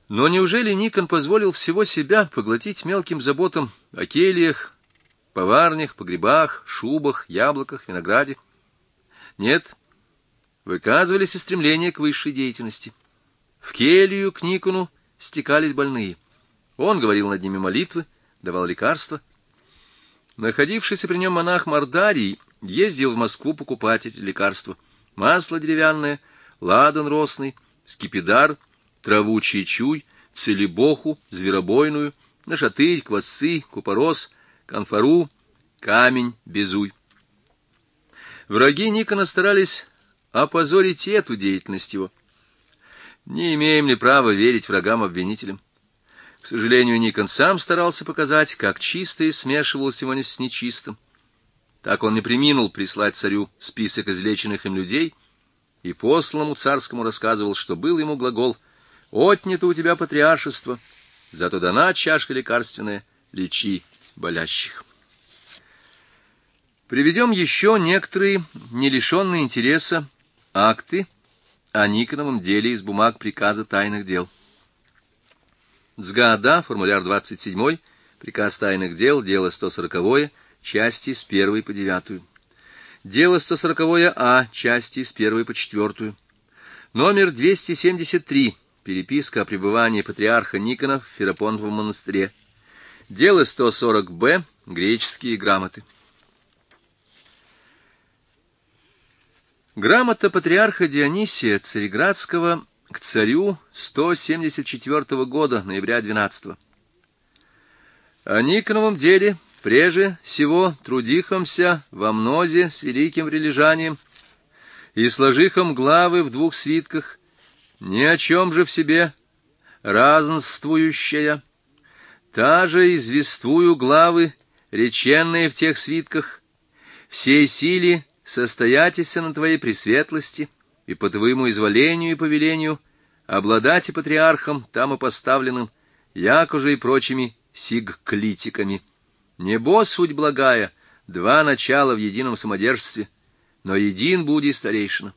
Но неужели Никон позволил всего себя поглотить мелким заботам о кельях, поварнях, погребах, шубах, яблоках, винограде? Нет, выказывались и стремления к высшей деятельности. В келью к Никону стекались больные. Он говорил над ними молитвы, давал лекарства. Находившийся при нем монах Мордарий ездил в Москву покупать эти лекарства. Масло деревянное, ладан росный, скипидар, траву чечуй, целебоху, зверобойную, нашатырь, квасцы, купорос, конфору, камень, безуй. Враги Никона старались опозорить эту деятельность его. Не имеем ли права верить врагам-обвинителям? К сожалению, Никон сам старался показать, как чистое смешивалось его с нечистым. Так он не преминул прислать царю список излеченных им людей, и посланному царскому рассказывал, что был ему глагол: «Отнято у тебя патриаршество, зато дана чашка лекарственная, лечи болящих». Приведем еще некоторые, не лишенные интереса, акты о Никоновом деле из бумаг приказа тайных дел. ЦГА-ДА, формуляр 27, приказ тайных дел, дело 140, части с 1 по 9. Дело 140-А, части с 1 по 4. Номер 273, переписка о пребывании патриарха Никона в Ферапоновом монастыре. Дело 140-Б, греческие грамоты. Грамота патриарха Дионисия Цареградского к царю 174 года, ноября 12. О Никоновом деле, преже сего трудихомся во мнозе с великим прилежанием и сложихом главы в 2 свитках, ни о чем же в себе разнствующая, та же извествую главы, реченные в тех свитках, всей силе состоятися на твоей пресветлости и по твоему изволению и повелению обладать и патриархом там и поставленным, яко же и прочими сигклитиками. Небо суть благая, 2 начала в едином самодержстве, но един буди старейшина.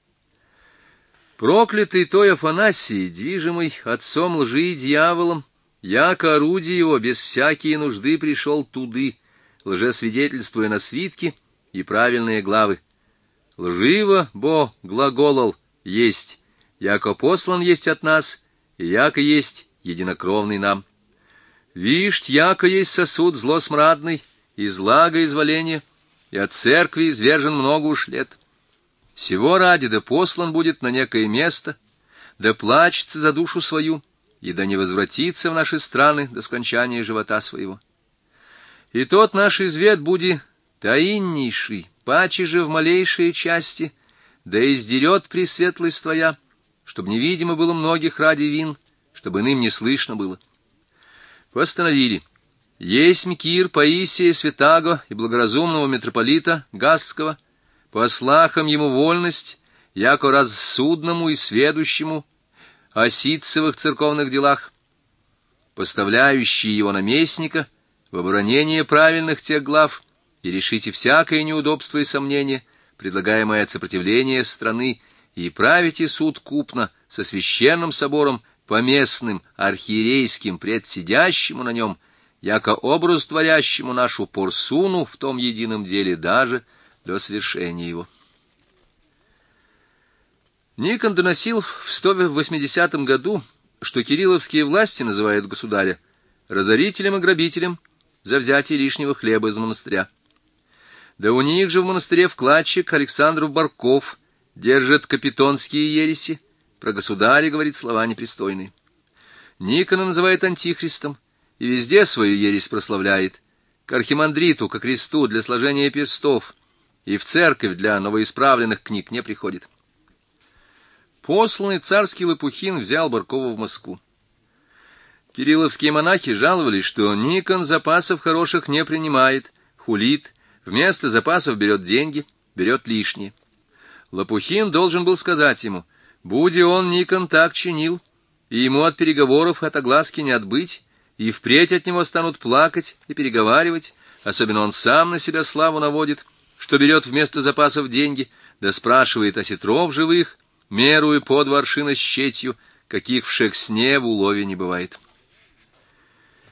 Проклятый той Афанасий, движимый отцом лжи и дьяволом, яко орудие его без всякие нужды пришел туды, лжесвидетельствуя на свитки и правильные главы. Лживо, бо глаголол есть, яко послан есть от нас, и яко есть единокровный нам. Вишь, яко есть сосуд злосмрадный, и злага изволения, и от церкви извержен много уж лет. Сего ради да послан будет на некое место, да плачется за душу свою, и да не возвратится в наши страны до скончания живота своего. И тот наш извет буди таиннейший, паче же в малейшей части, да издерет пресветлость твоя, чтобы невидимо было многих ради вин, чтобы иным не слышно было. Постановили: есть Кир Паисия Святаго и благоразумного митрополита Гасского, по слахам ему вольность, яко рассудному и сведущему о ситцевых церковных делах, поставляющие его наместника в оборонение правильных тех глав, и решите всякое неудобство и сомнение, предлагаемое от сопротивления страны, и правите суд купно со священным собором поместным архиерейским предсидящему на нем, яко образ творящему нашу порсуну в том едином деле даже до свершения его. Никон доносил в 180 году, что кирилловские власти называют государя разорителем и грабителем за взятие лишнего хлеба из монастыря. Да у них же в монастыре вкладчик Александров Барков держит капитонские ереси, про государя говорит слова непристойные. Никона называет антихристом и везде свою ересь прославляет, к архимандриту, ко кресту для сложения пестов, и в церковь для новоисправленных книг не приходит. Посланный царский Лопухин взял Баркова в Москву. Кирилловские монахи жаловались, что Никон запасов хороших не принимает, хулит, вместо запасов берет деньги, берет лишнее. Лопухин должен был сказать ему: «Буди он, Никон, так чинил, и ему от переговоров от огласки не отбыть, и впредь от него станут плакать и переговаривать, особенно он сам на себя славу наводит, что берет вместо запасов деньги, да спрашивает осетров живых, мерую по 2 аршина с четью, каких в Шексне в улове не бывает.